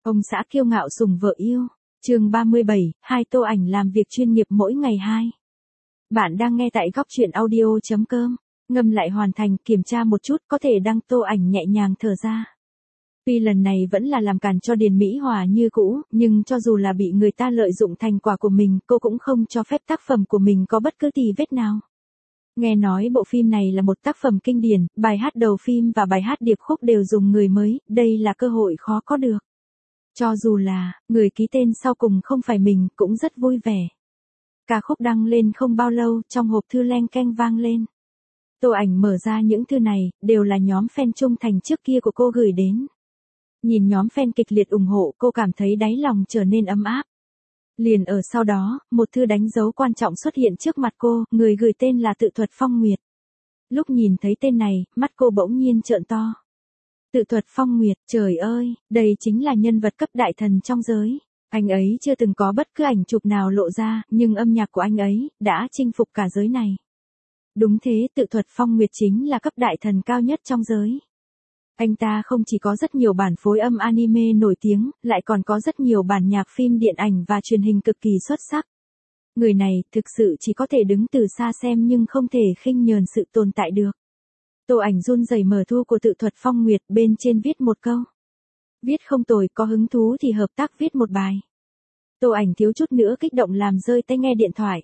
Ông xã kiêu ngạo sủng vợ yêu. Chương 37, hai Tô Ảnh làm việc chuyên nghiệp mỗi ngày 2. Bạn đang nghe tại góc truyện audio.com. Ngâm lại hoàn thành, kiểm tra một chút, có thể đăng. Tô Ảnh nhẹ nhàng thở ra. Tuy lần này vẫn là làm càn cho Điền Mỹ Hòa như cũ, nhưng cho dù là bị người ta lợi dụng thành quả của mình, cô cũng không cho phép tác phẩm của mình có bất cứ tì vết nào. Nghe nói bộ phim này là một tác phẩm kinh điển, bài hát đầu phim và bài hát điệp khúc đều dùng người mới, đây là cơ hội khó có được. Cho dù là, người ký tên sau cùng không phải mình, cũng rất vui vẻ. Ca khúc đăng lên không bao lâu, trong hộp thư leng keng vang lên. Tô Ảnh mở ra những thư này, đều là nhóm fan trung thành trước kia của cô gửi đến. Nhìn nhóm fan kịch liệt ủng hộ, cô cảm thấy đáy lòng trở nên ấm áp. Liền ở sau đó, một thư đánh dấu quan trọng xuất hiện trước mặt cô, người gửi tên là Tự Thuật Phong Nguyệt. Lúc nhìn thấy tên này, mắt cô bỗng nhiên trợn to. Tự Thuật Phong Nguyệt, trời ơi, đây chính là nhân vật cấp đại thần trong giới. Anh ấy chưa từng có bất cứ ảnh chụp nào lộ ra, nhưng âm nhạc của anh ấy đã chinh phục cả giới này. Đúng thế, Tự Thuật Phong Nguyệt chính là cấp đại thần cao nhất trong giới. Anh ta không chỉ có rất nhiều bản phối âm anime nổi tiếng, lại còn có rất nhiều bản nhạc phim điện ảnh và truyền hình cực kỳ xuất sắc. Người này thực sự chỉ có thể đứng từ xa xem nhưng không thể khinh nhờn sự tồn tại được. Tô Ảnh run rẩy mở thư của Tự Thuật Phong Nguyệt, bên trên viết một câu. Viết không tồi, có hứng thú thì hợp tác viết một bài. Tô Ảnh thiếu chút nữa kích động làm rơi tay nghe điện thoại.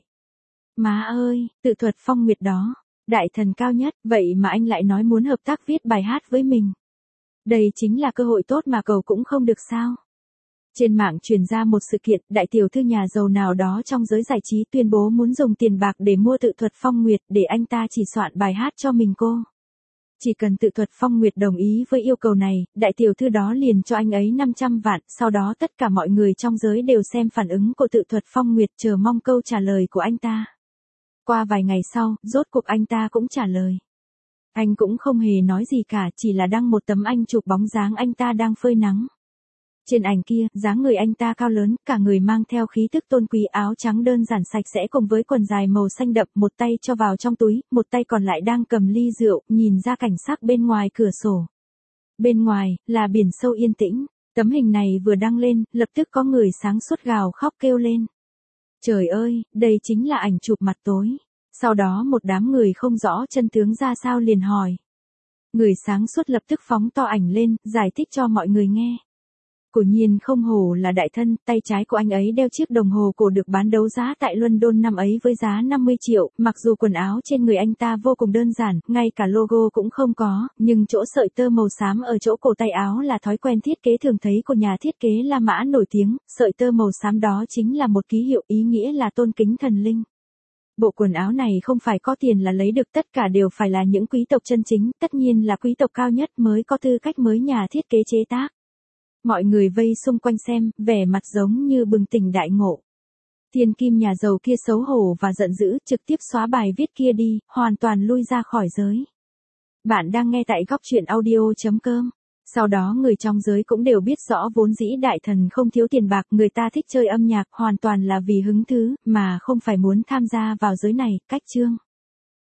Má ơi, Tự Thuật Phong Nguyệt đó, đại thần cao nhất, vậy mà anh lại nói muốn hợp tác viết bài hát với mình. Đây chính là cơ hội tốt mà cầu cũng không được sao. Trên mạng truyền ra một sự kiện, đại tiểu thư nhà giàu nào đó trong giới giải trí tuyên bố muốn dùng tiền bạc để mua Tự Thuật Phong Nguyệt để anh ta chỉ soạn bài hát cho mình cô. Chỉ cần Tự Thuật Phong Nguyệt đồng ý với yêu cầu này, đại tiểu thư đó liền cho anh ấy 500 vạn, sau đó tất cả mọi người trong giới đều xem phản ứng của Tự Thuật Phong Nguyệt chờ mong câu trả lời của anh ta. Qua vài ngày sau, rốt cuộc anh ta cũng trả lời. Anh cũng không hề nói gì cả, chỉ là đăng một tấm ảnh chụp bóng dáng anh ta đang phơi nắng. Trên ảnh kia, dáng người anh ta cao lớn, cả người mang theo khí tức tôn quý, áo trắng đơn giản sạch sẽ cùng với quần dài màu xanh đậm, một tay cho vào trong túi, một tay còn lại đang cầm ly rượu, nhìn ra cảnh sắc bên ngoài cửa sổ. Bên ngoài, là biển sâu yên tĩnh. Tấm hình này vừa đăng lên, lập tức có người sáng suốt gào khóc kêu lên. Trời ơi, đây chính là ảnh chụp mặt tối. Sau đó một đám người không rõ chân tướng ra sao liền hỏi. Người sáng suốt lập tức phóng to ảnh lên, giải thích cho mọi người nghe. Quả nhiên không hổ là đại thân, tay trái của anh ấy đeo chiếc đồng hồ cổ được bán đấu giá tại London năm ấy với giá 50 triệu, mặc dù quần áo trên người anh ta vô cùng đơn giản, ngay cả logo cũng không có, nhưng chỗ sợi tơ màu xám ở chỗ cổ tay áo là thói quen thiết kế thường thấy của nhà thiết kế La Mã nổi tiếng, sợi tơ màu xám đó chính là một ký hiệu ý nghĩa là tôn kính thần linh. Bộ quần áo này không phải có tiền là lấy được, tất cả đều phải là những quý tộc chân chính, tất nhiên là quý tộc cao nhất mới có tư cách mới nhà thiết kế chế tác. Mọi người vây xung quanh xem, vẻ mặt giống như bừng tỉnh đại ngộ. Thiên kim nhà giàu kia xấu hổ và giận dữ, trực tiếp xóa bài viết kia đi, hoàn toàn lui ra khỏi giới. Bạn đang nghe tại góc truyện audio.com. Sau đó người trong giới cũng đều biết rõ vốn dĩ đại thần không thiếu tiền bạc, người ta thích chơi âm nhạc hoàn toàn là vì hứng thú, mà không phải muốn tham gia vào giới này. Cách chương.